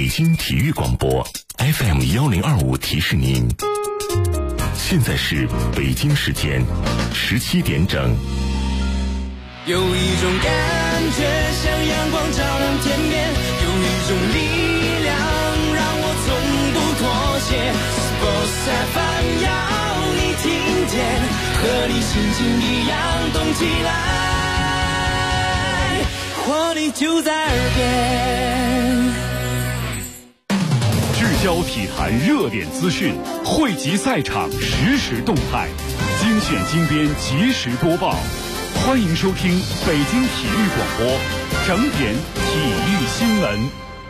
北京体育广播 FM1025提示您，现在是北京时间17点整。 有一种感觉像阳光照亮天边，有一种力量让我从不妥协。Sports FM 要你听见，和你心情一样动起来，活力就在耳边。 聚焦体坛热点资讯，汇集赛场实时动态，精选精编及时播报。欢迎收听北京体育广播整点体育新闻。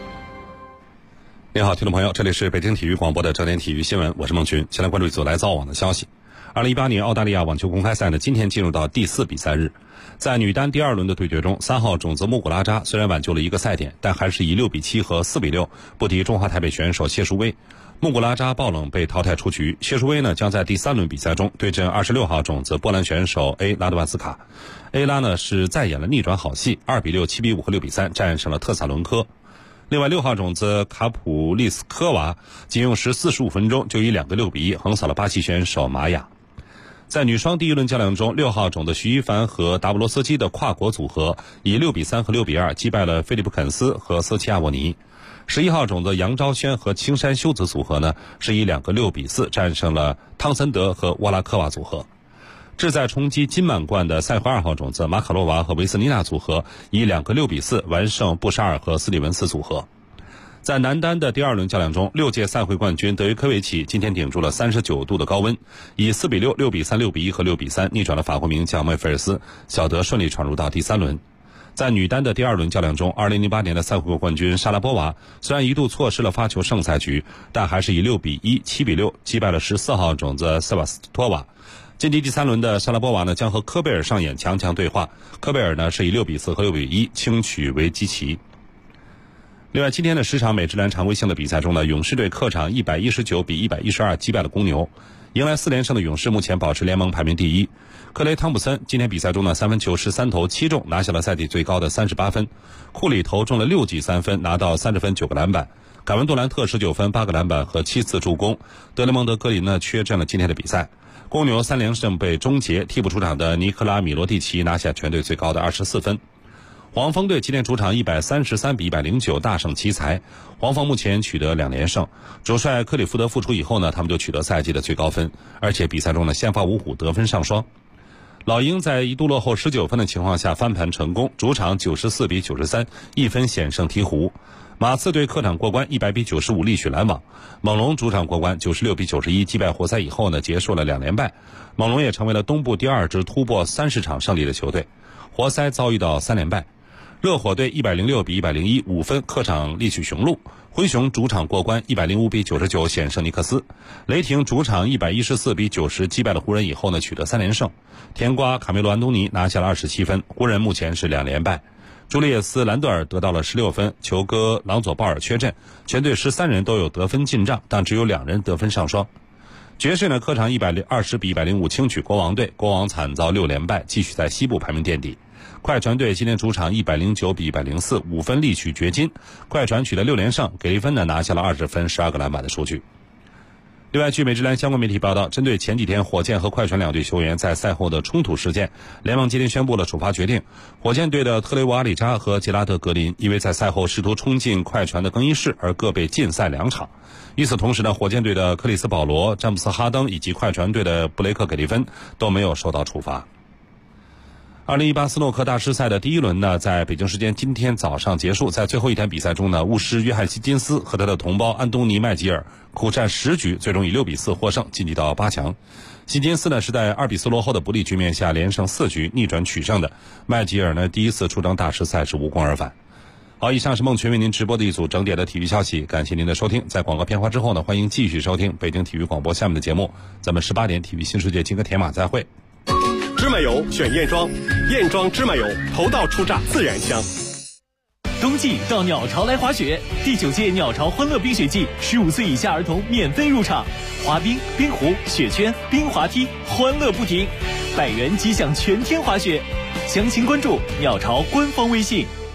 你好，听众朋友，这里是北京体育广播的整点体育新闻，我是孟群。先来关注一组来自澳网的消息。2018年澳大利亚网球公开赛呢，今天进入到第4比赛日。在女单第2轮的对决中，3号种子穆古拉扎虽然挽救了一个赛点，但还是以6比7和4比6不敌中华台北选手谢淑薇。穆古拉扎爆冷被淘汰出局，谢淑薇呢将在第3轮比赛中对阵26号种子波兰选手 A 拉德万斯卡。A 拉呢是再演了逆转好戏，2比6、7比5和6比3战胜了特萨伦科。另外6号种子卡普利斯科娃仅用时45分钟就以2个6比1横扫了巴西选手玛雅。在女双第1轮较量中，6号种子徐一凡和达布罗斯基的跨国组合以6比3和6比2击败了菲利普肯斯和瑟齐亚沃尼。11号种子杨昭轩和青山修子组合呢是以2个6比4战胜了汤森德和沃拉科娃组合。志在冲击金满贯的赛会2号种子马卡洛娃和维斯妮娜组合以2个6比4完胜布沙尔和斯里文斯组合。在男单的第2轮较量中，6届赛会冠军德约科维奇今天顶住了39度的高温，以4比6、6比3、6比1和6比3逆转了法国名将梅菲尔斯，小德顺利闯入到第3轮。在女单的第2轮较量中，2008年的赛会冠军莎拉波娃虽然一度错失了发球胜赛局，但还是以6比1、7比6击败了14号种子塞瓦斯托娃。晋级第3轮的莎拉波娃呢将和科贝尔上演强强对话，科贝尔呢是以6比4和6比1轻取维基奇。另外，今天的10场美职篮常规性的比赛中呢，勇士队客场119比112击败了公牛，迎来4连胜的勇士目前保持联盟排名第1。克雷汤普森今天比赛中呢，3分球13投7中，拿下了赛季最高的38分。库里投中了6记3分，拿到30分9个篮板。凯文杜兰特19分8个篮板和7次助攻。德雷蒙德格林呢缺阵了今天的比赛。公牛3连胜被终结，替补出场的尼科拉米罗蒂奇拿下全队最高的24分。黄蜂队今天主场133比109大胜奇才，黄蜂目前取得2连胜。主帅克里福德复出以后呢，他们就取得赛季的最高分，而且比赛中呢先发五虎得分上双。老鹰在一度落后19分的情况下翻盘成功，主场94比93一分险胜鹈鹕。马刺队客场过关100比95力取篮网。猛龙主场过关96比91击败活塞以后呢，结束了2连败。猛龙也成为了东部第2支突破30场胜利的球队。活塞遭遇到3连败。热火队106比101 5分客场力取雄鹿。灰熊主场过关105比99险胜尼克斯。雷霆主场114比90击败了湖人以后呢，取得3连胜。甜瓜卡梅罗安东尼拿下了27分，湖人目前是2连败。朱利叶斯兰德尔得到了16分，球哥朗佐鲍尔缺阵，全队13人都有得分进账，但只有2人得分上双。爵士呢客场120比105轻取国王队，国王惨遭6连败，继续在西部排名垫底。快船队今天主场109比104 5分力取掘金，快船取得6连胜，给力芬呢拿下了20分12个篮板的数据。另外，据美职篮相关媒体报道，针对前几天火箭和快船2队球员在赛后的冲突事件，联盟今天宣布了处罚决定。火箭队的特雷沃阿里扎和杰拉德格林因为在赛后试图冲进快船的更衣室而各被禁赛2场。与此同时呢，火箭队的克里斯保罗、詹姆斯哈登以及快船队的布雷克给力芬都没有受到处罚。2018斯诺克大师赛的第1轮呢，在北京时间今天早上结束。在最后一天比赛中呢，巫师约翰希金斯和他的同胞安东尼麦吉尔苦战10局，最终以6比4获胜，晋级到8强。希金斯呢是在2比4落后的不利局面下连胜4局逆转取胜的，麦吉尔呢第一次出征大师赛是无功而返。好，以上是孟群为您直播的一组整点的体育消息，感谢您的收听。在广告片花之后呢，欢迎继续收听北京体育广播下面的节目，咱们18点体育新世界金戈铁马再会。 芝麻油选燕庄，燕庄芝麻油头道出榨自然香。 冬季到鸟巢来滑雪，第9届鸟巢欢乐冰雪季，15岁以下儿童免费入场，滑冰、冰壶、雪圈、冰滑梯，欢乐不停，100元即享全天滑雪。详情关注鸟巢官方微信。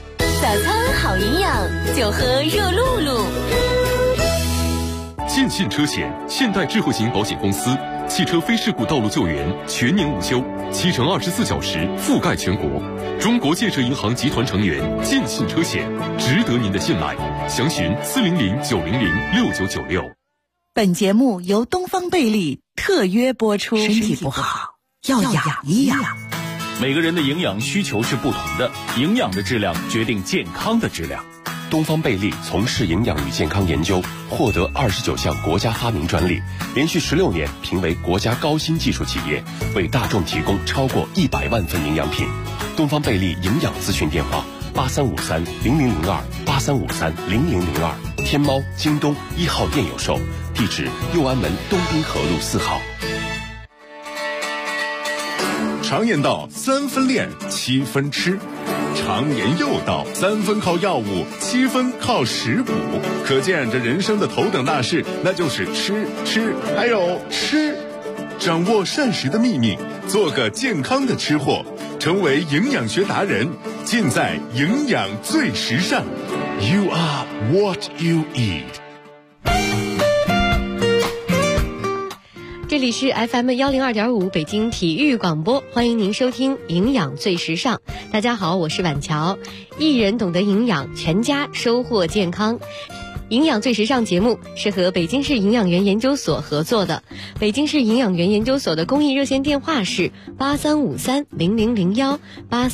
早餐好营养，就喝热露露。 建信车险现代智慧型保险公司，汽车非事故道路救援全年无休，7乘24小时覆盖全国。中国建设银行集团成员，建信车险值得您的信赖。详询400-900-6996。 本节目由东方贝利特约播出。身体不好要养一养。 每个人的营养需求是不同的，营养的质量决定健康的质量。 东方贝利从事营养与健康研究，获得29项国家发明专利，连续16年评为国家高新技术企业，为大众提供超过100万份营养品。东方贝利营养咨询电话83530002，83530002，天猫、京东1号店有售，地址右安门东滨河路4号。 常言道3分练7分吃，常言又道3分靠药物7分靠食补，可见这人生的头等大事那就是吃还有吃。掌握膳食的秘密，做个健康的吃货，成为营养学达人，尽在营养最时尚。 You are what you eat。 这里是 FM102.5 北京体育广播，欢迎您收听营养最时尚。大家好，我是婉乔。一人懂得营养，全家收获健康。营养最时尚节目是和北京市营养员研究所合作的。北京市营养员研究所的公益热线电话是83530001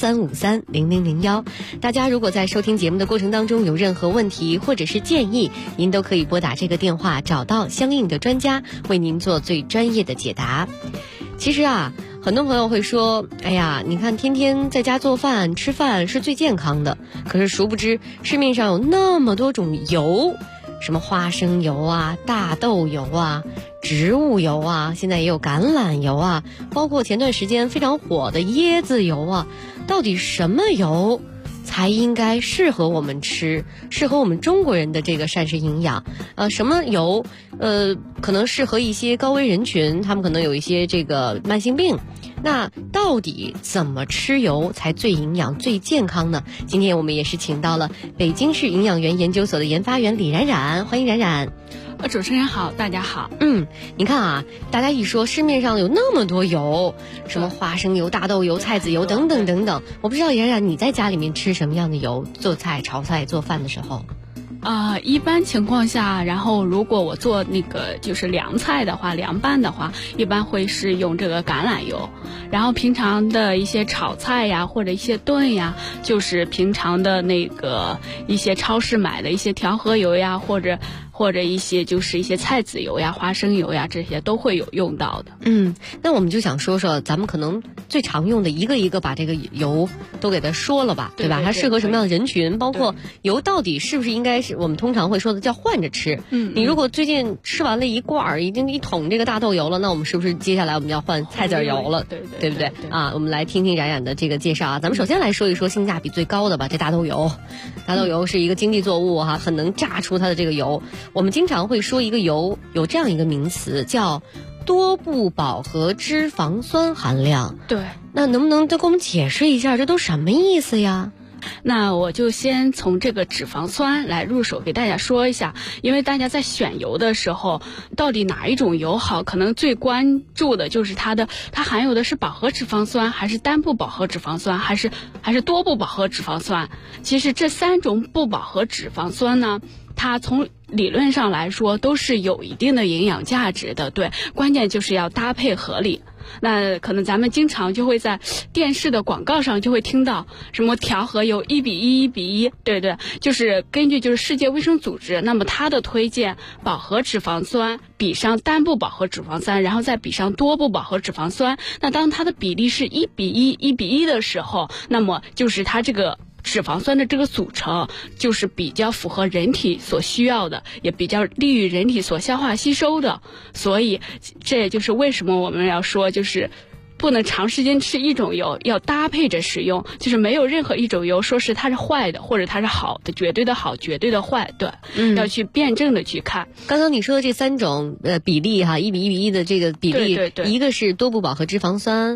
83530001。大家如果在收听节目的过程当中有任何问题或者是建议，您都可以拨打这个电话，找到相应的专家为您做最专业的解答。其实啊，很多朋友会说，哎呀，你看天天在家做饭吃饭是最健康的，可是殊不知市面上有那么多种油，什么花生油啊、大豆油啊、植物油啊，现在也有橄榄油啊，包括前段时间非常火的椰子油啊，到底什么油才应该适合我们吃，适合我们中国人的这个膳食营养？什么油可能适合一些高危人群，他们可能有一些这个慢性病。那到底怎么吃油才最营养最健康呢？今天我们也是请到了北京市营养员研究所的研发员李冉冉，欢迎冉冉。 主持人好，大家好。 你看啊，大家一说市面上有那么多油，什么花生油、大豆油、菜籽油等等等等，我不知道冉冉你在家里面吃什么样的油，做菜、炒菜、做饭的时候？ 一般情况下，然后如果我做那个就是凉菜的话，凉拌的话，一般会是用这个橄榄油。然后平常的一些炒菜呀，或者一些炖呀，就是平常的那个一些超市买的一些调和油呀，或者一些就是一些菜籽油呀、花生油呀，这些都会有用到的。 那我们就想说说咱们可能最常用的一个一个把这个油都给它说了吧，对吧？它适合什么样的人群？包括油到底是不是应该是我们通常会说的叫换着吃？你如果最近吃完了一罐已经一桶这个大豆油了，那我们是不是接下来我们要换菜籽油了？对不对？我们来听听冉冉的这个介绍啊。咱们首先来说一说性价比最高的吧，这大豆油。大豆油是一个经济作物很能榨出它的这个油。我们经常会说一个油有这样一个名词叫多不饱和脂肪酸含量。 对， 那能不能再给我们解释一下这都什么意思呀？ 那我就先从这个脂肪酸来入手给大家说一下，因为大家在选油的时候，到底哪一种油好，可能最关注的就是它含有的是饱和脂肪酸，还是单不饱和脂肪酸，还是多不饱和脂肪酸。其实这3种不饱和脂肪酸呢，它从理论上来说都是有一定的营养价值的，对，关键就是要搭配合理。那可能咱们经常就会在电视的广告上就会听到什么调和油1:1，1:1，对，就是根据世界卫生组织，那么它的推荐饱和脂肪酸比上单不饱和脂肪酸，然后再比上多不饱和脂肪酸。那当它的比例是1:1，1:1的时候，那么就是它这个脂肪酸的这个组成就是比较符合人体所需要的，也比较利于人体所消化吸收的。所以这也就是为什么我们要说就是不能长时间吃一种油，要搭配着使用，就是没有任何一种油说是它是坏的或者它是好的，绝对的好绝对的坏，对，要去辩证的去看。 刚刚你说的这3种比例1:1:1的这个比例， 对， 一个是多不饱和脂肪酸，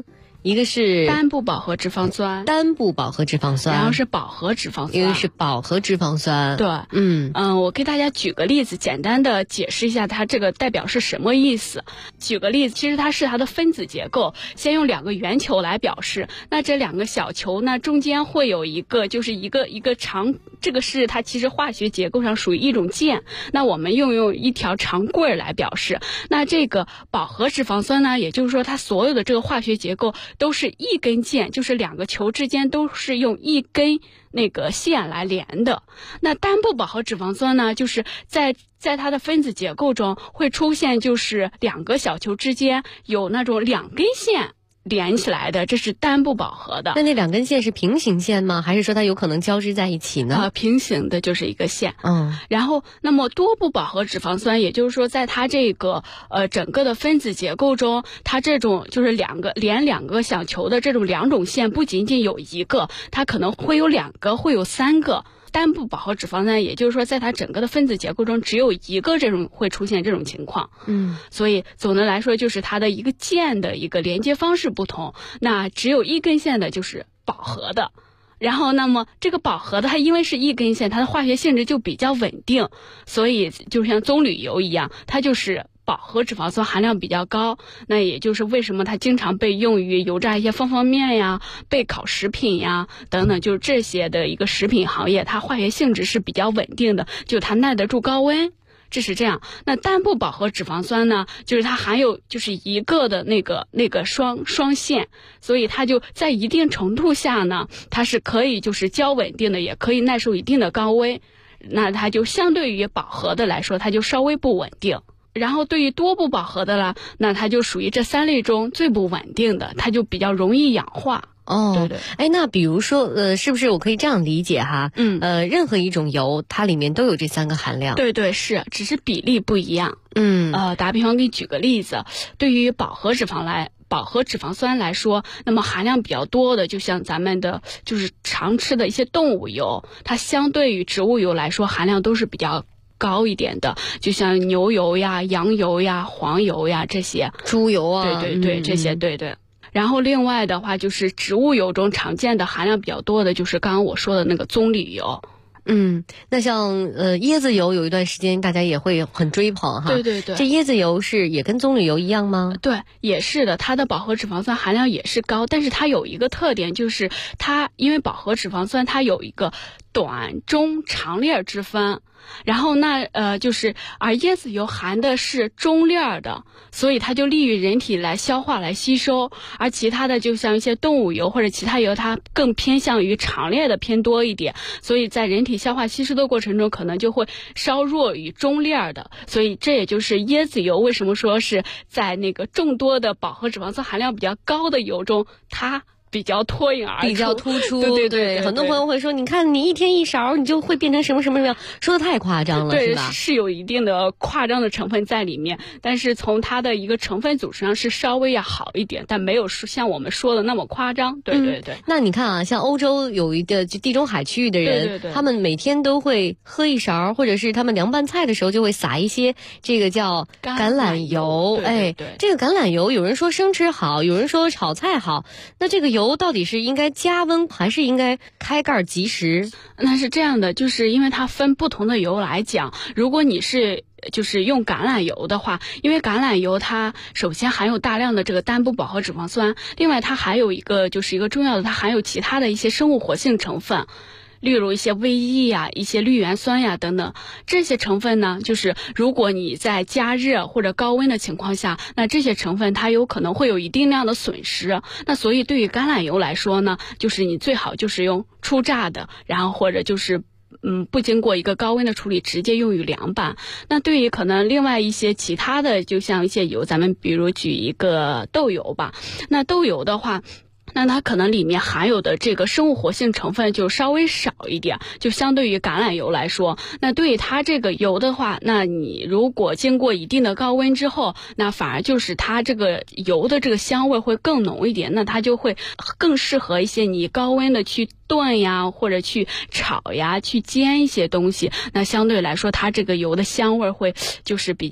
一个是单不饱和脂肪酸， 单不饱和脂肪酸， 然后是饱和脂肪酸， 一个是饱和脂肪酸。 对，我给大家举个例子，简单的解释一下它这个代表是什么意思。举个例子，其实它是它的分子结构，先用2个圆球来表示，那这2个小球呢中间会有一个就是一个长，这个是它其实化学结构上属于一种键，那我们用一条长棍来表示。那这个饱和脂肪酸呢，也就是说它所有的这个化学结构都是一根键，就是2个球之间都是用一根那个线来连的。那单不饱和脂肪酸呢，就是在它的分子结构中会出现就是2个小球之间有那种2根线连起来的，这是单不饱和的。 那2根线是平行线吗？还是说它有可能交织在一起呢？ 平行的就是一个线。然后那么多不饱和脂肪酸，也就是说在它这个整个的分子结构中，它这种就是连2个小球的这种2种线不仅仅有1个，它可能会有2个，会有3个。单不饱和脂肪酸，也就是说在它整个的分子结构中只有1个这种会出现这种情况。所以总的来说就是它的一个键的一个连接方式不同，那只有1根线的就是饱和的。然后那么这个饱和的它因为是1根线，它的化学性质就比较稳定，所以就像棕榈油一样，它就是饱和脂肪酸含量比较高，那也就是为什么它经常被用于油炸一些方便面呀、备烤食品呀等等，就是这些的一个食品行业，它化学性质是比较稳定的，就它耐得住高温。这是这样。那单不饱和脂肪酸呢，就是它含有就是1个的那个双线，所以它就在一定程度下呢，它是可以就是较稳定的，也可以耐受一定的高温。那它就相对于饱和的来说，它就稍微不稳定。然后对于多不饱和的了，那它就属于这3类中最不稳定的，它就比较容易氧化。对对。 哎，那比如说是不是我可以这样理解哈？任何一种油它里面都有这3个含量。 对对，是，只是比例不一样。打比方给你举个例子，对于饱和脂肪酸来说，那么含量比较多的，就像咱们的就是常吃的一些动物油，它相对于植物油来说含量都是比较高一点的，就像牛油呀、羊油呀、黄油呀这些， 猪油啊， 对对对，这些对对。然后另外的话，就是植物油中常见的含量比较多的，就是刚刚我说的那个棕榈油。 那像椰子油有一段时间大家也会很追捧哈。 对对对。 这椰子油是也跟棕榈油一样吗？ 对，也是的，它的饱和脂肪酸含量也是高，但是它有一个特点，就是它因为饱和脂肪酸它有一个短中长链之分。然后就是而椰子油含的是中链的，所以它就利于人体来消化来吸收，而其他的就像一些动物油或者其他油，它更偏向于长链的偏多一点，所以在人体消化吸收的过程中可能就会稍弱于中链的，所以这也就是椰子油为什么说是在那个众多的饱和脂肪酸含量比较高的油中它比较脱颖而出， 比较突出。 对对对， 很多朋友会说，你看你1天1勺，你就会变成什么什么什么样，说的太夸张了， 是吧？ 是有一定的夸张的成分在里面，但是从它的一个成分组成上是稍微要好一点，但没有像我们说的那么夸张。对对对。 那你看啊，像欧洲有一个就地中海区域的人， 对对对， 他们每天都会喝1勺，或者是他们凉拌菜的时候就会撒一些这个叫橄榄油。 对对对， 这个橄榄油有人说生吃好，有人说炒菜好，那这个油到底是应该加温还是应该开盖即食？ 那是这样的，就是因为它分不同的油来讲，如果你是就是用橄榄油的话，因为橄榄油它首先含有大量的这个单不饱和脂肪酸，另外它还有一个就是一个重要的，它含有其他的一些生物活性成分，例如一些微液呀、一些绿原酸呀等等，这些成分呢，就是如果你在加热或者高温的情况下，那这些成分它有可能会有一定量的损失。那所以对于橄榄油来说呢，就是你最好就是用初榨的，然后或者就是不经过一个高温的处理，直接用于凉拌。那对于可能另外一些其他的，就像一些油，咱们比如举一个豆油吧，那豆油的话，那它可能里面含有的这个生物活性成分就稍微少一点，就相对于橄榄油来说，那对于它这个油的话，那你如果经过一定的高温之后，那反而就是它这个油的这个香味会更浓一点，那它就会更适合一些你高温的去炖呀，或者去炒呀，去煎一些东西，那相对来说它这个油的香味会就是比较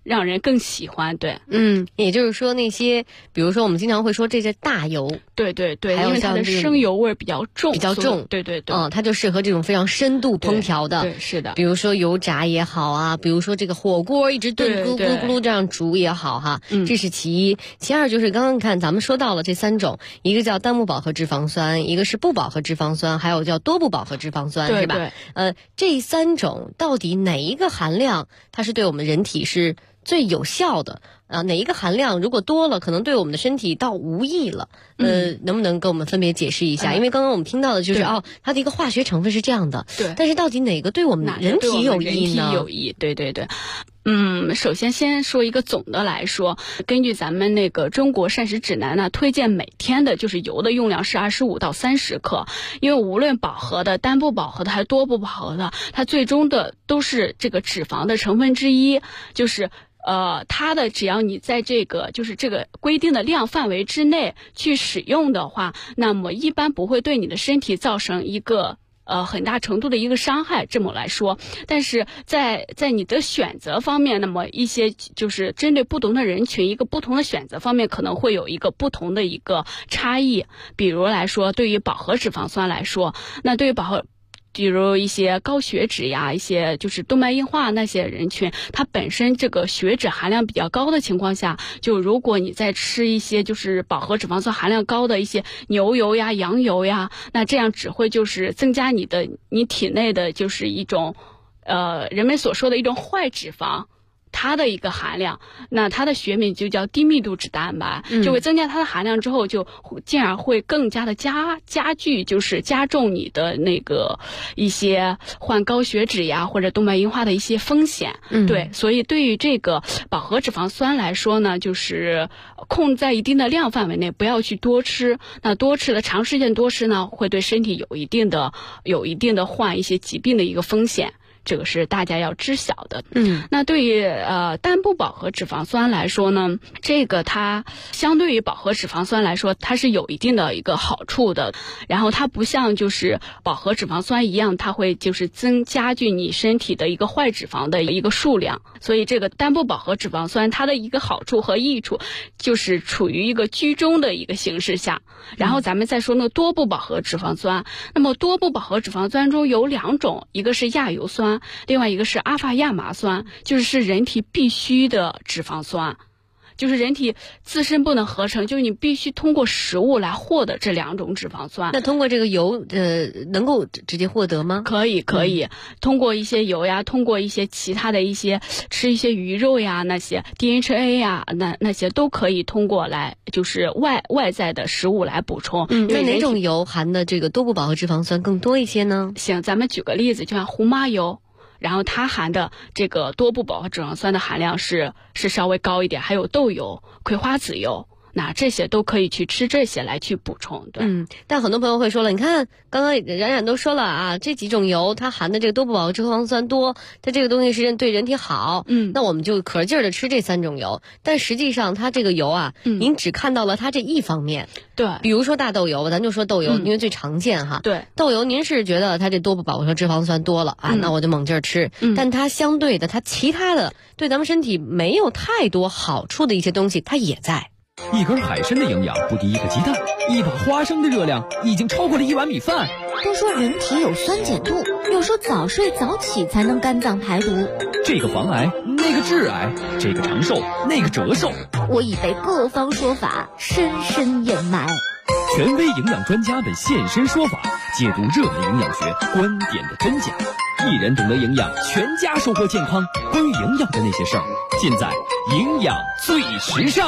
让人更喜欢。对， 也就是说那些，比如说我们经常会说这些大油， 对对对， 还有因为它的生油味比较重，对对对， 它就适合这种非常深度烹调的， 对，是的， 比如说油炸也好啊，比如说这个火锅一直炖咕噜咕噜这样煮也好哈，这是其一。其二就是刚刚看咱们说到了这3种，一个叫单不饱和脂肪酸，一个是不饱和脂肪酸，还有叫多不饱和脂肪酸，是吧？这3种到底哪一个含量它是对我们人体是最有效的啊？哪一个含量如果多了，可能对我们的身体倒无益了？能不能跟我们分别解释一下？因为刚刚我们听到的就是它的一个化学成分是这样的， 对。 但是到底哪个对我们人体有益呢？ 有益，对对对。首先说一个总的来说，根据咱们那个中国膳食指南呢，推荐每天的就是油的用量是25到30克，因为无论饱和的、单不饱和的还是多不饱和的，它最终的都是这个脂肪的成分之一，就是它的只要你在这个就是这个规定的量范围之内去使用的话，那么一般不会对你的身体造成一个很大程度的一个伤害，这么来说。但是在你的选择方面，那么一些就是针对不同的人群，一个不同的选择方面可能会有一个不同的一个差异。比如来说，对于饱和脂肪酸来说，那对于比如一些高血脂呀，一些就是动脉硬化那些人群，它本身这个血脂含量比较高的情况下，就如果你在吃一些就是饱和脂肪酸含量高的一些牛油呀、羊油呀，那这样只会就是增加你体内的就是一种人们所说的一种坏脂肪。它的一个含量，那它的学名就叫低密度脂蛋白，就会增加它的含量之后，就进而会更加的加剧，就是加重你的那个一些患高血脂呀或者动脉硬化的一些风险。对，所以对于这个饱和脂肪酸来说呢，就是控制在一定的量范围内，不要去多吃。那长时间多吃呢，会对身体有一定的患一些疾病的一个风险。这个是大家要知晓的。那对于单不饱和脂肪酸来说呢，这个它相对于饱和脂肪酸来说，它是有一定的一个好处的。然后它不像就是饱和脂肪酸一样，它会就是加剧你身体的一个坏脂肪的一个数量。所以这个单不饱和脂肪酸它的一个好处和益处，就是处于一个居中的一个形式下。然后咱们再说那多不饱和脂肪酸，那么多不饱和脂肪酸中有2种，一个是亚油酸，另外一个是阿法亚麻酸，就是人体必须的脂肪酸，就是人体自身不能合成，就是你必须通过食物来获得这2种脂肪酸。 那通过这个油能够直接获得吗？ 可以，通过一些油呀，通过一些其他的一些吃一些鱼肉呀，那些 DHA 呀，那些都可以通过来就是外在的食物来补充。 那哪种油含的这个多不饱和脂肪酸更多一些呢？ 行，咱们举个例子，就像胡麻油。然后它含的这个多不饱和脂肪酸的含量是稍微高一点，还有豆油、葵花籽油，那这些都可以去吃这些来去补充。对， 但很多朋友会说了，你看刚刚冉冉都说了啊，这几种油它含的这个多不饱和脂肪酸多，它这个东西是对人体好，那我们就可劲儿的吃这3种油。但实际上它这个油啊，您只看到了它这一方面。 对， 比如说大豆油，咱就说豆油，因为最常见哈。 对， 豆油您是觉得它这多不饱和脂肪酸多了啊，那我就猛劲儿吃。但它相对的，它其他的对咱们身体没有太多好处的一些东西，它也在。 一根海参的营养不敌一个鸡蛋，一把花生的热量已经超过了1碗米饭。 都说人体有酸碱度，又说早睡早起才能肝脏排毒。 这个防癌，那个致癌，这个长寿，那个折寿。 我已被各方说法深深掩埋。 权威营养专家们现身说法，解读热门营养学观点的真假。一人懂得营养，全家收获健康。关于营养的那些事儿，尽在营养最时尚。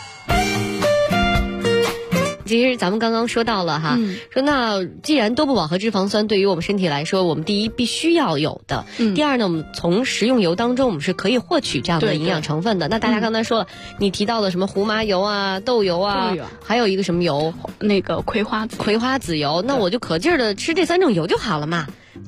其实咱们刚刚说到了哈，说那既然多不饱和脂肪酸对于我们身体来说，我们第一必须要有的，第二呢，我们从食用油当中我们是可以获取这样的营养成分的。那大家刚才说了，你提到的什么胡麻油啊、豆油啊，还有一个什么油， 那个葵花籽油， 那我就可劲儿的吃这3种油就好了嘛。但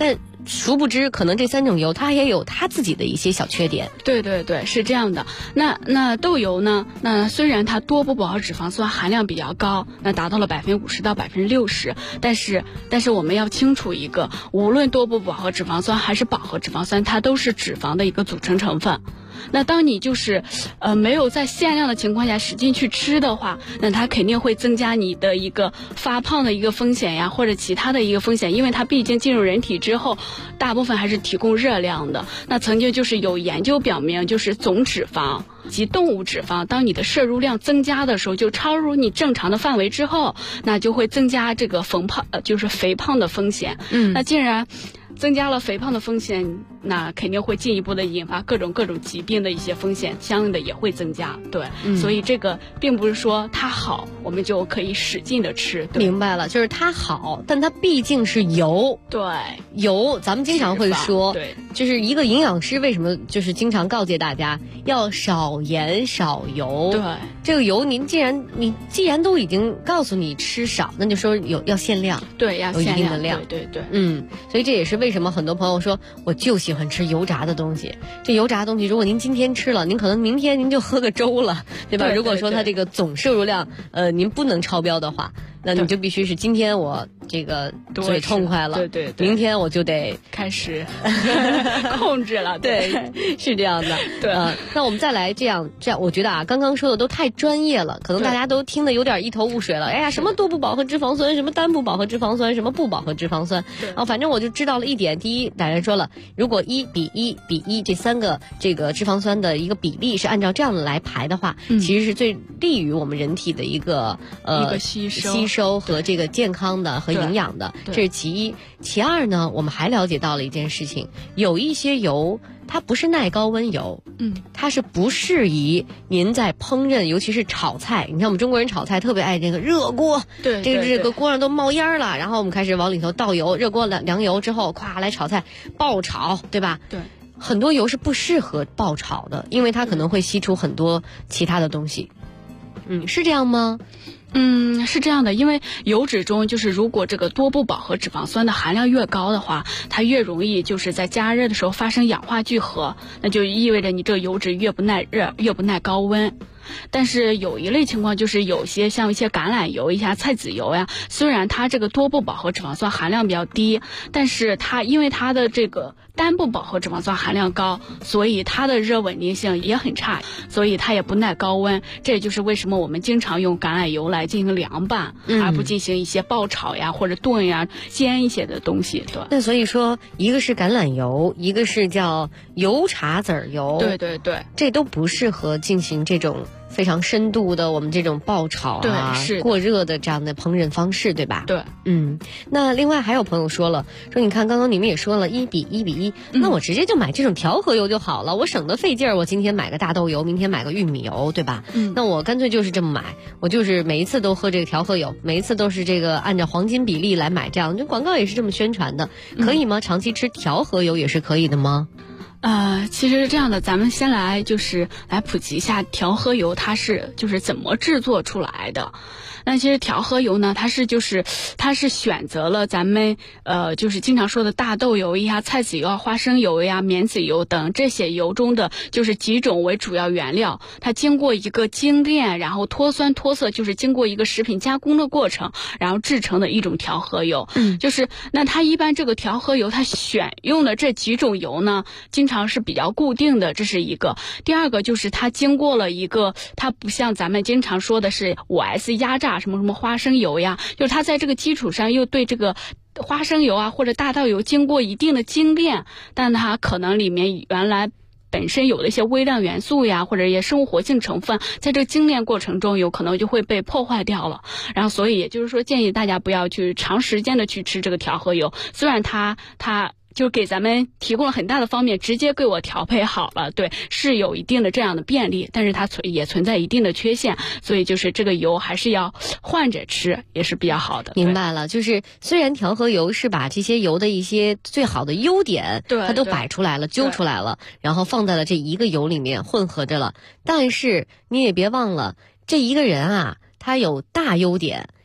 殊不知可能这3种油它也有它自己的一些小缺点。 对对对，是这样的。那豆油呢？那虽然它多不饱和脂肪酸含量比较高，那达到了50%到60%，但是我们要清楚一个，无论多不饱和脂肪酸还是饱和脂肪酸，它都是脂肪的一个组成成分。那当你就是没有在限量的情况下使劲去吃的话，那它肯定会增加你的一个发胖的一个风险呀，或者其他的一个风险，因为它毕竟进入人体之后，大部分还是提供热量的。那曾经就是有研究表明，就是总脂肪及动物脂肪，当你的摄入量增加的时候，就超入你正常的范围之后，那就会增加这个就是肥胖的风险。那既然增加了肥胖的风险，那肯定会进一步的引发各种疾病的一些风险，相应的也会增加。对，所以这个并不是说它好，我们就可以使劲的吃。 明白了，就是它好，但它毕竟是油。 对， 油，咱们经常会说， 对， 就是一个营养师为什么就是经常告诫大家要少盐少油。 对， 这个油你既然都已经告诉你吃少，那就说要限量。 对，要有一限定的量。 对。 所以这也是为什么很多朋友说我就喜欢吃油炸的东西。这油炸的东西，如果您今天吃了，您可能明天您就喝个粥了，对吧？ 对， 如果说它这个总摄入量您不能超标的话，那你就必须是今天我这个嘴痛快了， 对， 明天我就得开始控制了。 对，是这样的。 对， 那我们再来这样，我觉得啊，刚刚说的都太专业了，可能大家都听得有点一头雾水了。哎呀，什么多不饱和脂肪酸，什么单不饱和脂肪酸，什么不饱和脂肪酸，反正我就知道了一点。第一，大家说了，如果1比1比1这3个这个脂肪酸的一个比例是按照这样的来排的话，其实是最利于我们人体的一个吸收和这个健康的和营养的，这是其一。其二呢，我们还了解到了一件事情，有一些油它不是耐高温油，它是不适宜您在烹饪，尤其是炒菜。你看我们中国人炒菜特别爱这个热锅， 对， 这个锅上都冒烟了，然后我们开始往里头倒油，热锅凉油之后，咵来炒菜，爆炒，对吧？ 对。 很多油是不适合爆炒的，因为它可能会吸出很多其他的东西。是这样吗？ 是这样的，因为油脂中就是如果这个多不饱和脂肪酸的含量越高的话，它越容易就是在加热的时候发生氧化聚合，那就意味着你这个油脂越不耐热，越不耐高温。但是有一类情况就是有些像一些橄榄油、一些菜籽油呀，虽然它这个多不饱和脂肪酸含量比较低，但是它因为它的这个单不饱和脂肪酸含量高，所以它的热稳定性也很差，所以它也不耐高温。这也就是为什么我们经常用橄榄油来进行凉拌，而不进行一些爆炒呀或者炖呀煎一些的东西。对， 那所以说一个是橄榄油，一个是叫油茶籽油， 对， 这都不适合进行这种非常深度的我们这种爆炒啊， 是过热的这样的烹饪方式，对吧？ 对， 那另外还有朋友说你看刚刚你们也说了1比1比1，那我直接就买这种调和油就好了，我省得费劲儿，我今天买个大豆油，明天买个玉米油，对吧？那我干脆就是这么买，我就是每一次都喝这个调和油，每一次都是这个按照黄金比例来买，这样这广告也是这么宣传的，可以吗？长期吃调和油也是可以的吗？ 其实是这样的，咱们先来普及一下调和油它是怎么制作出来的。那其实调和油呢，它是选择了咱们经常说的大豆油呀、菜籽油啊、花生油呀、棉籽油等这些油中的几种为主要原料，它经过一个精炼，然后脱酸脱色，经过一个食品加工的过程，然后制成的一种调和油。那它一般这个调和油它选用的这几种油呢，经常是比较固定的，这是一个。第二个它经过了一个，它不像咱们经常说的是5S 压榨什么花生油呀，它在这个基础上又对这个花生油啊或者大豆油经过一定的精炼，但它可能里面原来本身有的一些微量元素呀或者一些生物活性成分，在这个精炼过程中有可能就会被破坏掉了。然后所以也就是说建议大家不要去长时间的去吃这个调和油，虽然它就给咱们提供了很大的方便，直接给我调配好了，对，是有一定的这样的便利，但是它也存在一定的缺陷，所以这个油还是要换着吃，也是比较好的。 明白了，虽然调和油是把这些油的一些最好的优点，它都摆出来了，揪出来了，然后放在了这一个油里面混合着了，但是你也别忘了，这一个人啊，他有大优点，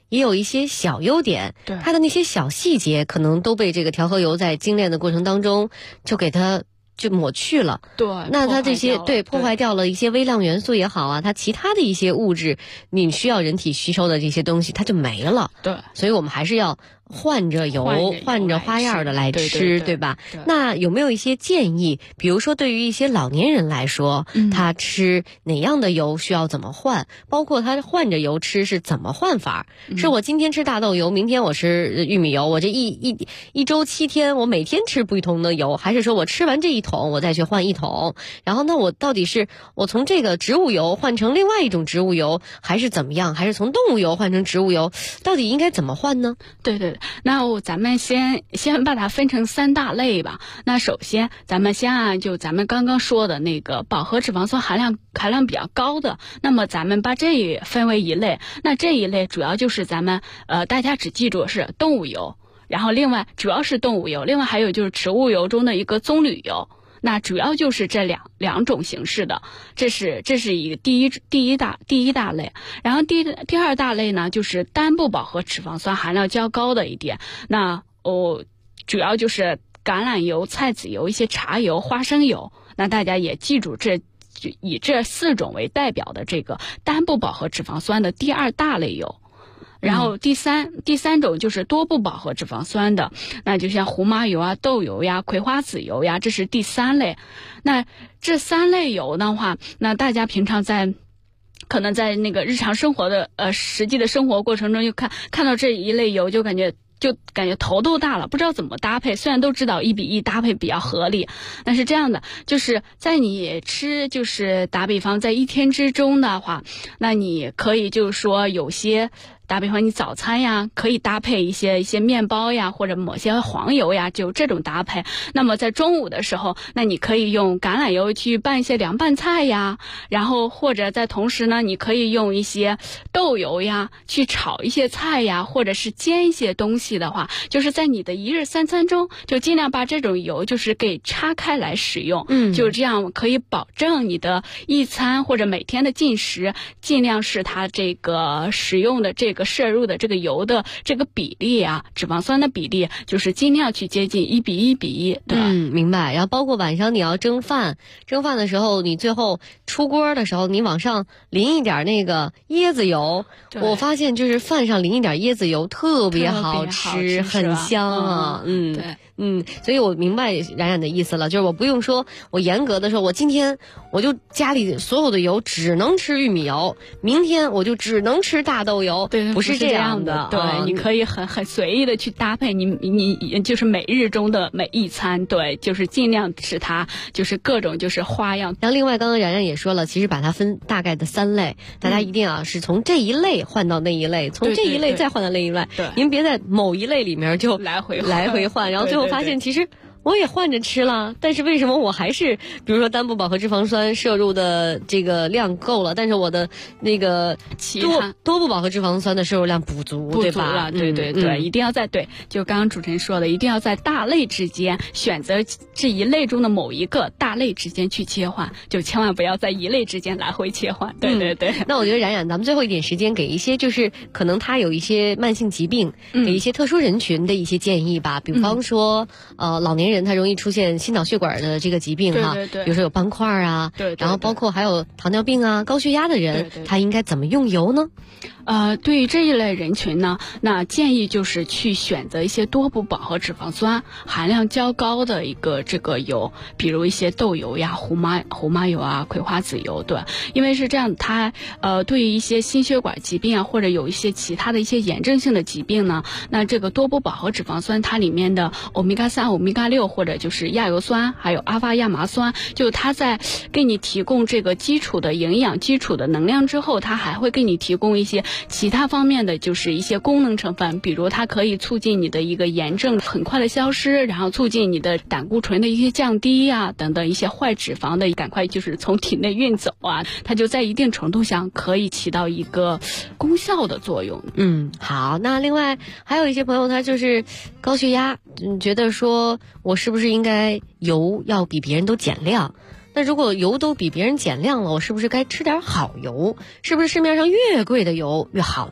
也有一些小优点， 对， 它的那些小细节可能都被这个调和油在精炼的过程当中就给它就抹去了。 对， 那它这些破坏掉了一些微量元素也好啊，它其他的一些物质，你需要人体吸收的这些东西，它就没了。 对， 所以我们还是要换着油，换着花样的来吃，对吧？那有没有一些建议？比如说，对于一些老年人来说，他吃哪样的油需要怎么换？包括他换着油吃是怎么换法？是我今天吃大豆油，明天我吃玉米油，我这一周7天，我每天吃不同的油，还是说我吃完这一桶，我再去换一桶？然后那我到底是我从这个植物油换成另外一种植物油，还是怎么样？还是从动物油换成植物油？到底应该怎么换呢？ 对。那咱们先把它分成3大类吧。那首先咱们先按就咱们刚刚说的那个饱和脂肪酸含量比较高的，那么咱们把这分为一类。那这一类主要就是咱们大家只记住是动物油，然后另外主要是动物油，另外还有就是植物油中的一个棕榈油。那主要就是这两种形式的，这是一个第一大类。然后第二大类呢，就是单不饱和脂肪酸含量较高的一点。那主要就是橄榄油、菜籽油、一些茶油、花生油。那大家也记住以这4种为代表的这个单不饱和脂肪酸的第2大类油。然后第三种就是多不饱和脂肪酸的，那就像胡麻油啊、豆油呀、葵花籽油呀，这是第3类。那这3类油的话，那大家平常可能在那个日常生活的实际的生活过程中，就看到这一类油就感觉头都大了，不知道怎么搭配。虽然都知道1比1搭配比较合理，但是这样的就是在你吃，就是打比方在1天之中的话，那你可以就是说有些打比方你早餐呀，可以搭配一些面包呀，或者抹些黄油呀，就这种搭配。那么在中午的时候，那你可以用橄榄油去拌一些凉拌菜呀，然后或者在同时呢，你可以用一些豆油呀去炒一些菜呀，或者是煎一些东西的话，就是在你的1日3餐中，就尽量把这种油就是给拆开来使用。就这样可以保证你的一餐或者每天的进食，尽量是它这个使用的这个摄入的这个油的这个比例啊，脂肪酸的比例，就是尽量去接近1比1比1。对， 明白。然后包括晚上你要蒸饭的时候，你最后出锅的时候，你往上淋一点那个椰子油。我发现就是饭上淋一点椰子油特别好吃，很香啊。所以我明白冉冉的意思了，就是我不用说我严格的说，我今天我就家里所有的油只能吃玉米油，明天我就只能吃大豆油。 对， 不是这样的。 对，你可以很随意的去搭配你就是每日中的每一餐。对，就是尽量使它就是各种就是花样。 然后另外刚刚冉冉也说了，其实把它分大概的3类，大家一定要是从这一类换到那一类，从这一类再换到那一类。 对， 您别在某一类里面就来回换，然后最后发现其实我也换着吃了，但是为什么我还是比如说单不饱和脂肪酸摄入的这个量够了，但是我的那个多不饱和脂肪酸的摄入量不足，对吧？ 对，一定要就刚刚主持人说的，一定要在大类之间选择这一类中的某一个大类之间去切换，就千万不要在一类之间来回切换。对。 那我觉得冉冉，咱们最后一点时间给一些就是可能他有一些慢性疾病，给一些特殊人群的一些建议吧。比方说老年人他容易出现心脑血管的这个疾病哈，比如说有斑块啊，然后包括还有糖尿病啊、高血压的人，他应该怎么用油呢？ 对于这一类人群呢，那建议就是去选择一些多不饱和脂肪酸含量较高的一个这个油，比如一些豆油呀、胡麻油啊、葵花籽油。对，因为是这样，它对于一些心血管疾病啊，或者有一些其他的一些炎症性的疾病呢，那这个多不饱和脂肪酸它里面的欧米伽3、欧米伽6或者就是亚油酸，还有阿尔法亚麻酸，就它在给你提供这个基础的营养、基础的能量之后，它还会给你提供一些其他方面的就是一些功能成分，比如它可以促进你的一个炎症很快的消失，然后促进你的胆固醇的一些降低啊，等等一些坏脂肪的赶快就是从体内运走啊，它就在一定程度上可以起到一个功效的作用。 好，那另外还有一些朋友他就是高血压，觉得说我是不是应该油要比别人都减量？那如果油都比别人减量了，我是不是该吃点好油？是不是市面上越贵的油越好呢？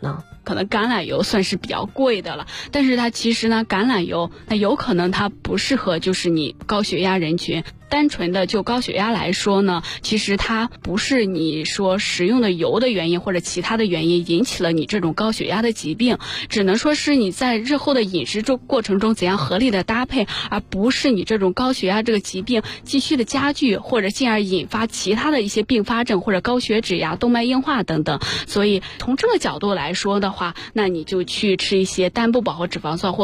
可能橄榄油算是比较贵的了，但是它其实呢，橄榄油那有可能它不适合就是你高血压人群。单纯的就高血压来说呢，其实它不是你说食用的油的原因或者其他的原因引起了你这种高血压的疾病，只能说是你在日后的饮食过程中怎样合理的搭配，而不是你这种高血压这个疾病继续的加剧，或者进而引发其他的一些并发症或者高血脂呀、动脉硬化等等。所以从这个角度来说的话，那你就去吃一些单不饱和脂肪酸或